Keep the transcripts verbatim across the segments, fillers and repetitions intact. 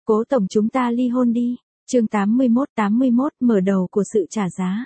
Cố tổng chúng ta ly hôn đi. Chương tám mươi mốt tám mươi mốt mở đầu của sự trả giá.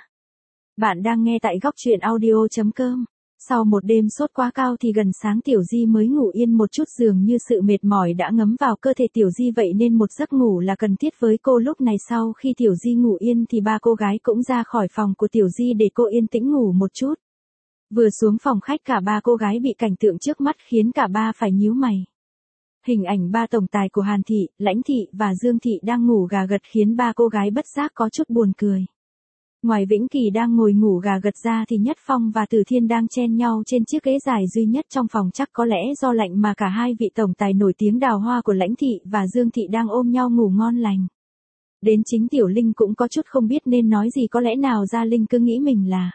Bạn đang nghe tại góc truyện audio chấm com. Sau một đêm sốt quá cao thì gần sáng Tiểu Di mới ngủ yên một chút, dường như sự mệt mỏi đã ngấm vào cơ thể Tiểu Di vậy nên một giấc ngủ là cần thiết với cô lúc này. Sau khi Tiểu Di ngủ yên thì ba cô gái cũng ra khỏi phòng của Tiểu Di để cô yên tĩnh ngủ một chút. Vừa xuống phòng khách cả ba cô gái bị cảnh tượng trước mắt khiến cả ba phải nhíu mày. Hình ảnh ba tổng tài của Hàn Thị, Lãnh Thị và Dương Thị đang ngủ gà gật khiến ba cô gái bất giác có chút buồn cười. Ngoài Vĩnh Kỳ đang ngồi ngủ gà gật ra thì Nhất Phong và Từ Thiên đang chen nhau trên chiếc ghế dài duy nhất trong phòng, chắc có lẽ do lạnh mà cả hai vị tổng tài nổi tiếng đào hoa của Lãnh Thị và Dương Thị đang ôm nhau ngủ ngon lành. Đến chính Tiểu Linh cũng có chút không biết nên nói gì, có lẽ nào Gia Linh cứ nghĩ mình là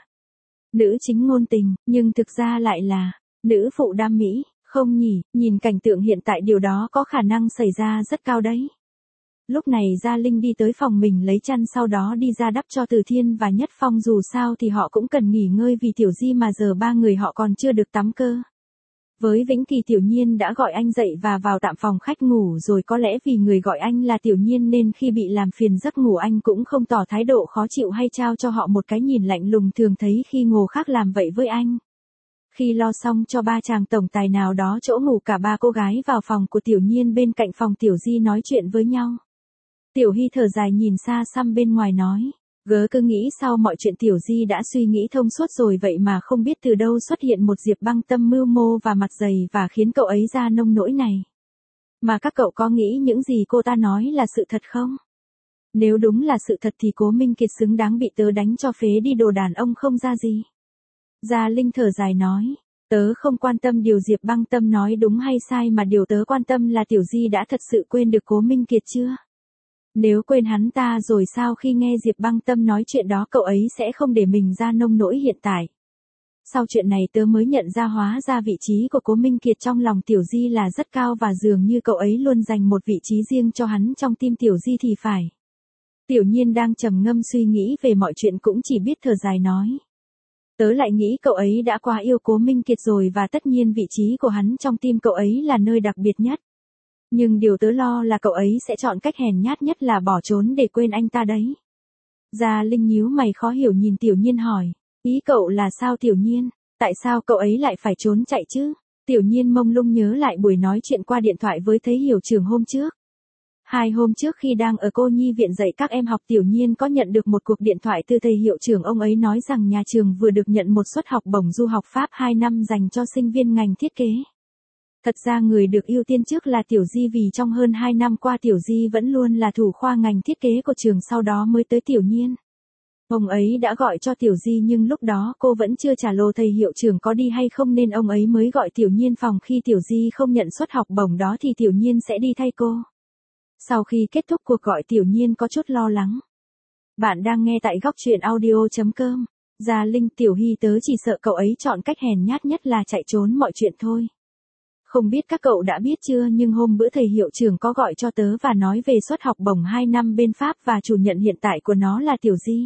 nữ chính ngôn tình, nhưng thực ra lại là nữ phụ đam mỹ. Không nhỉ, nhìn cảnh tượng hiện tại điều đó có khả năng xảy ra rất cao đấy. Lúc này Gia Linh đi tới phòng mình lấy chăn, sau đó đi ra đắp cho Từ Thiên và Nhất Phong, dù sao thì họ cũng cần nghỉ ngơi vì Tiểu Di mà giờ ba người họ còn chưa được tắm cơ. Với Vĩnh Kỳ, Tiểu Nhiên đã gọi anh dậy và vào tạm phòng khách ngủ rồi, có lẽ vì người gọi anh là Tiểu Nhiên nên khi bị làm phiền giấc ngủ anh cũng không tỏ thái độ khó chịu hay trao cho họ một cái nhìn lạnh lùng thường thấy khi Ngô Khác làm vậy với anh. Khi lo xong cho ba chàng tổng tài nào đó chỗ ngủ, cả ba cô gái vào phòng của Tiểu Nhiên bên cạnh phòng Tiểu Di nói chuyện với nhau. Tiểu Hy thở dài nhìn xa xăm bên ngoài nói, gớ cứ nghĩ sao mọi chuyện Tiểu Di đã suy nghĩ thông suốt rồi vậy mà không biết từ đâu xuất hiện một Diệp Băng Tâm mưu mô và mặt dày và khiến cậu ấy ra nông nỗi này. Mà các cậu có nghĩ những gì cô ta nói là sự thật không? Nếu đúng là sự thật thì Cố Minh Kiệt xứng đáng bị tớ đánh cho phế đi, đồ đàn ông không ra gì. Gia Linh thở dài nói, tớ không quan tâm điều Diệp Băng Tâm nói đúng hay sai, mà điều tớ quan tâm là Tiểu Di đã thật sự quên được Cố Minh Kiệt chưa? Nếu quên hắn ta rồi sao khi nghe Diệp Băng Tâm nói chuyện đó cậu ấy sẽ không để mình ra nông nỗi hiện tại? Sau chuyện này tớ mới nhận ra hóa ra vị trí của Cố Minh Kiệt trong lòng Tiểu Di là rất cao, và dường như cậu ấy luôn dành một vị trí riêng cho hắn trong tim Tiểu Di thì phải. Tiểu Nhiên đang trầm ngâm suy nghĩ về mọi chuyện cũng chỉ biết thở dài nói, tớ lại nghĩ cậu ấy đã quá yêu Cố Minh Kiệt rồi, và tất nhiên vị trí của hắn trong tim cậu ấy là nơi đặc biệt nhất. Nhưng điều tớ lo là cậu ấy sẽ chọn cách hèn nhát nhất là bỏ trốn để quên anh ta đấy. Gia Linh nhíu mày khó hiểu nhìn Tiểu Nhiên hỏi, ý cậu là sao Tiểu Nhiên? Tại sao cậu ấy lại phải trốn chạy chứ? Tiểu Nhiên mông lung nhớ lại buổi nói chuyện qua điện thoại với Thấy Hiểu Trường hôm trước. Hai hôm trước khi đang ở cô nhi viện dạy các em học, Tiểu Nhiên có nhận được một cuộc điện thoại từ thầy hiệu trưởng. Ông ấy nói rằng nhà trường vừa được nhận một suất học bổng du học Pháp hai năm dành cho sinh viên ngành thiết kế. Thật ra người được ưu tiên trước là Tiểu Di, vì trong hơn hai năm qua Tiểu Di vẫn luôn là thủ khoa ngành thiết kế của trường, sau đó mới tới Tiểu Nhiên. Ông ấy đã gọi cho Tiểu Di nhưng lúc đó cô vẫn chưa trả lời thầy hiệu trưởng có đi hay không, nên ông ấy mới gọi Tiểu Nhiên phòng khi Tiểu Di không nhận suất học bổng đó thì Tiểu Nhiên sẽ đi thay cô. Sau khi kết thúc cuộc gọi, Tiểu Nhiên có chút lo lắng. Bạn đang nghe tại góc truyện audio chấm com. Gia Linh, Tiểu Hy tớ chỉ sợ cậu ấy chọn cách hèn nhát nhất là chạy trốn mọi chuyện thôi. Không biết các cậu đã biết chưa, nhưng hôm bữa thầy hiệu trưởng có gọi cho tớ và nói về suất học bổng hai năm bên Pháp, và chủ nhận hiện tại của nó là Tiểu Di.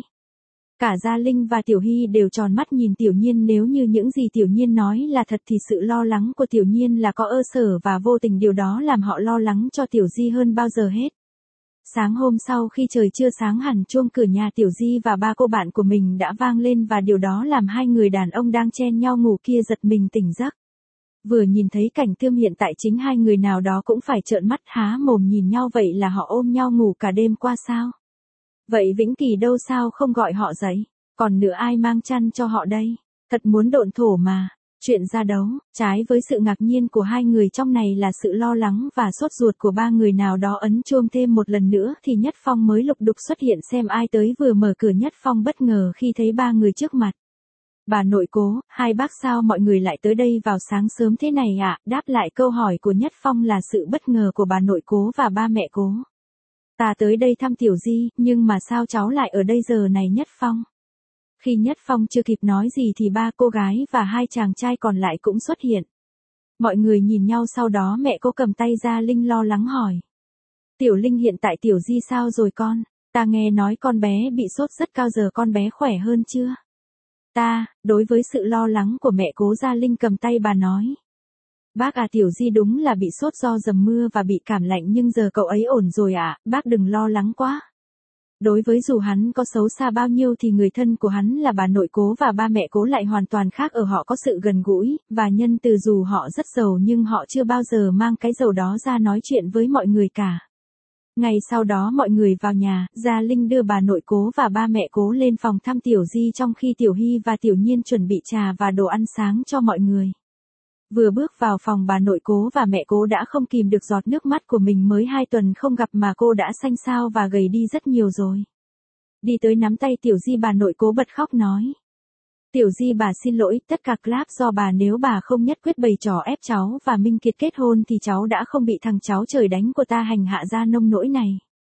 Cả Gia Linh và Tiểu Hy đều tròn mắt nhìn Tiểu Nhiên, nếu như những gì Tiểu Nhiên nói là thật thì sự lo lắng của Tiểu Nhiên là có ơ sở, và vô tình điều đó làm họ lo lắng cho Tiểu Di hơn bao giờ hết. Sáng hôm sau khi trời chưa sáng hẳn, chuông cửa nhà Tiểu Di và ba cô bạn của mình đã vang lên, và điều đó làm hai người đàn ông đang chen nhau ngủ kia giật mình tỉnh giấc. Vừa nhìn thấy cảnh tượng hiện tại, chính hai người nào đó cũng phải trợn mắt há mồm nhìn nhau, vậy là họ ôm nhau ngủ cả đêm qua sao? Vậy Vĩnh Kỳ đâu, sao không gọi họ dậy? Còn nữa ai mang chăn cho họ đây? Thật muốn độn thổ mà. Chuyện ra đấu, trái với sự ngạc nhiên của hai người trong này là sự lo lắng và sốt ruột của ba người nào đó. Ấn chuông thêm một lần nữa thì Nhất Phong mới lục đục xuất hiện xem ai tới. Vừa mở cửa, Nhất Phong bất ngờ khi thấy ba người trước mặt. Bà nội Cố, hai bác sao mọi người lại tới đây vào sáng sớm thế này ạ? À? Đáp lại câu hỏi của Nhất Phong là sự bất ngờ của bà nội Cố và ba mẹ Cố. Ta tới đây thăm Tiểu Di, nhưng mà sao cháu lại ở đây giờ này Nhất Phong? Khi Nhất Phong chưa kịp nói gì thì ba cô gái và hai chàng trai còn lại cũng xuất hiện. Mọi người nhìn nhau, sau đó mẹ Cố cầm tay Gia Linh lo lắng hỏi. Tiểu Linh, hiện tại Tiểu Di sao rồi con? Ta nghe nói con bé bị sốt rất cao, giờ con bé khỏe hơn chưa? Ta, đối với sự lo lắng của mẹ Cố, Gia Linh cầm tay bà nói. Bác à, Tiểu Di đúng là bị sốt do dầm mưa và bị cảm lạnh nhưng giờ cậu ấy ổn rồi ạ, bác đừng lo lắng quá. Đối với dù hắn có xấu xa bao nhiêu thì người thân của hắn là bà nội Cố và ba mẹ Cố lại hoàn toàn khác, ở họ có sự gần gũi và nhân từ, dù họ rất giàu nhưng họ chưa bao giờ mang cái giàu đó ra nói chuyện với mọi người cả. Ngày sau đó mọi người vào nhà, Gia Linh đưa bà nội Cố và ba mẹ Cố lên phòng thăm Tiểu Di trong khi Tiểu Hy và Tiểu Nhiên chuẩn bị trà và đồ ăn sáng cho mọi người. Vừa bước vào phòng bà nội Cố và mẹ Cố đã không kìm được giọt nước mắt của mình, mới hai tuần không gặp mà cô đã xanh xao và gầy đi rất nhiều rồi. Đi tới nắm tay Tiểu Di, bà nội Cố bật khóc nói. Tiểu Di, bà xin lỗi, tất cả clap do bà, nếu bà không nhất quyết bày trò ép cháu và Minh Kiệt kết hôn thì cháu đã không bị thằng cháu trời đánh của ta hành hạ ra nông nỗi này.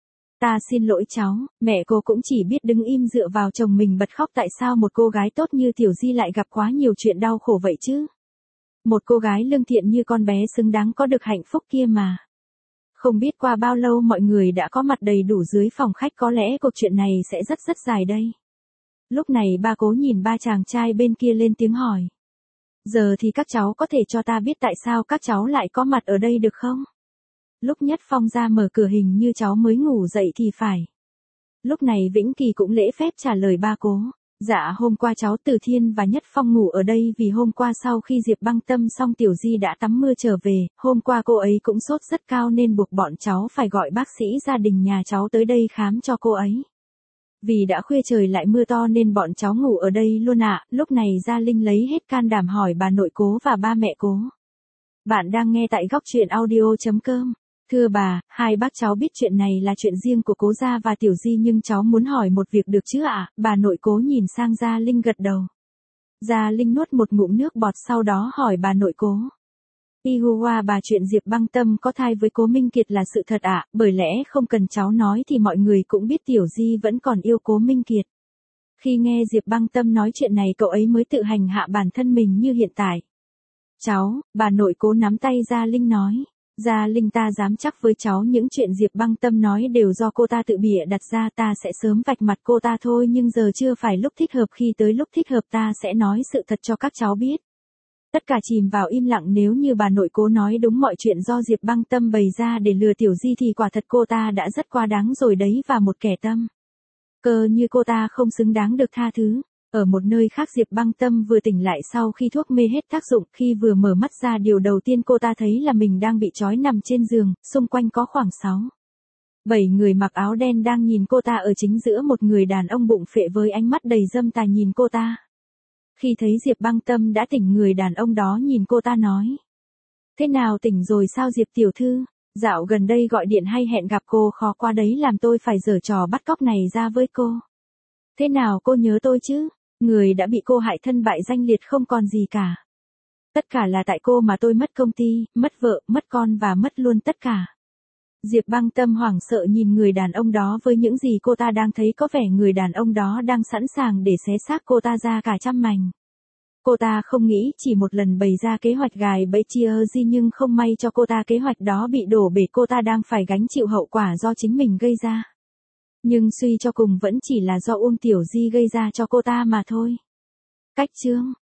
Ta xin lỗi cháu. Mẹ cô cũng chỉ biết đứng im dựa vào chồng mình bật khóc. Tại sao một cô gái tốt như Tiểu Di lại gặp quá nhiều chuyện đau khổ vậy chứ? Một cô gái lương thiện như con bé xứng đáng có được hạnh phúc kia mà. Không biết qua bao lâu mọi người đã có mặt đầy đủ dưới phòng khách, có lẽ cuộc chuyện này sẽ rất rất dài đây. Lúc này ba Cố nhìn ba chàng trai bên kia lên tiếng hỏi. Giờ thì các cháu có thể cho ta biết tại sao các cháu lại có mặt ở đây được không? Lúc Nhất Phong ra mở cửa hình như cháu mới ngủ dậy thì phải. Lúc này Vĩnh Kỳ cũng lễ phép trả lời ba Cố. Dạ, hôm qua cháu Từ Thiên và Nhất Phong ngủ ở đây vì hôm qua sau khi Diệp Băng Tâm xong Tiểu Di đã tắm mưa trở về, hôm qua cô ấy cũng sốt rất cao nên buộc bọn cháu phải gọi bác sĩ gia đình nhà cháu tới đây khám cho cô ấy. Vì đã khuya trời lại mưa to nên bọn cháu ngủ ở đây luôn ạ. À. Lúc này Gia Linh lấy hết can đảm hỏi bà nội Cố và ba mẹ Cố. Bạn đang nghe tại góc truyện audio chấm com. Thưa bà, hai bác cháu biết chuyện này là chuyện riêng của Cố gia và Tiểu Di nhưng cháu muốn hỏi một việc được chứ ạ? À? Bà nội Cố nhìn sang Gia Linh gật đầu. Gia Linh nuốt một ngụm nước bọt sau đó hỏi bà nội Cố. Ihuwa, bà, chuyện Diệp Băng Tâm có thai với Cố Minh Kiệt là sự thật ạ? À? Bởi lẽ không cần cháu nói thì mọi người cũng biết Tiểu Di vẫn còn yêu Cố Minh Kiệt. Khi nghe Diệp Băng Tâm nói chuyện này cậu ấy mới tự hành hạ bản thân mình như hiện tại. Cháu, bà nội Cố nắm tay Gia Linh nói. Gia Linh, ta dám chắc với cháu những chuyện Diệp Băng Tâm nói đều do cô ta tự bịa đặt ra, ta sẽ sớm vạch mặt cô ta thôi, nhưng giờ chưa phải lúc thích hợp, khi tới lúc thích hợp ta sẽ nói sự thật cho các cháu biết. Tất cả chìm vào im lặng. Nếu như bà nội Cố nói đúng, mọi chuyện do Diệp Băng Tâm bày ra để lừa Tiểu Di thì quả thật cô ta đã rất quá đáng rồi đấy, và một kẻ tâm cơ như cô ta không xứng đáng được tha thứ. Ở một nơi khác, Diệp Băng Tâm vừa tỉnh lại sau khi thuốc mê hết tác dụng, khi vừa mở mắt ra điều đầu tiên cô ta thấy là mình đang bị trói nằm trên giường, xung quanh có khoảng sáu, bảy người mặc áo đen đang nhìn cô ta, ở chính giữa một người đàn ông bụng phệ với ánh mắt đầy dâm tà nhìn cô ta. Khi thấy Diệp Băng Tâm đã tỉnh, người đàn ông đó nhìn cô ta nói. Thế nào, tỉnh rồi sao Diệp tiểu thư? Dạo gần đây gọi điện hay hẹn gặp cô khó qua đấy, làm tôi phải giở trò bắt cóc này ra với cô. Thế nào, cô nhớ tôi chứ? Người đã bị cô hại thân bại danh liệt không còn gì cả. Tất cả là tại cô mà tôi mất công ty, mất vợ, mất con và mất luôn tất cả. Diệp Băng Tâm hoảng sợ nhìn người đàn ông đó, với những gì cô ta đang thấy có vẻ người đàn ông đó đang sẵn sàng để xé xác cô ta ra cả trăm mảnh. Cô ta không nghĩ chỉ một lần bày ra kế hoạch gài bẫy chia Di, nhưng không may cho cô ta kế hoạch đó bị đổ bể, cô ta đang phải gánh chịu hậu quả do chính mình gây ra. Nhưng suy cho cùng vẫn chỉ là do Uông Tiểu Di gây ra cho cô ta mà thôi. Cách chương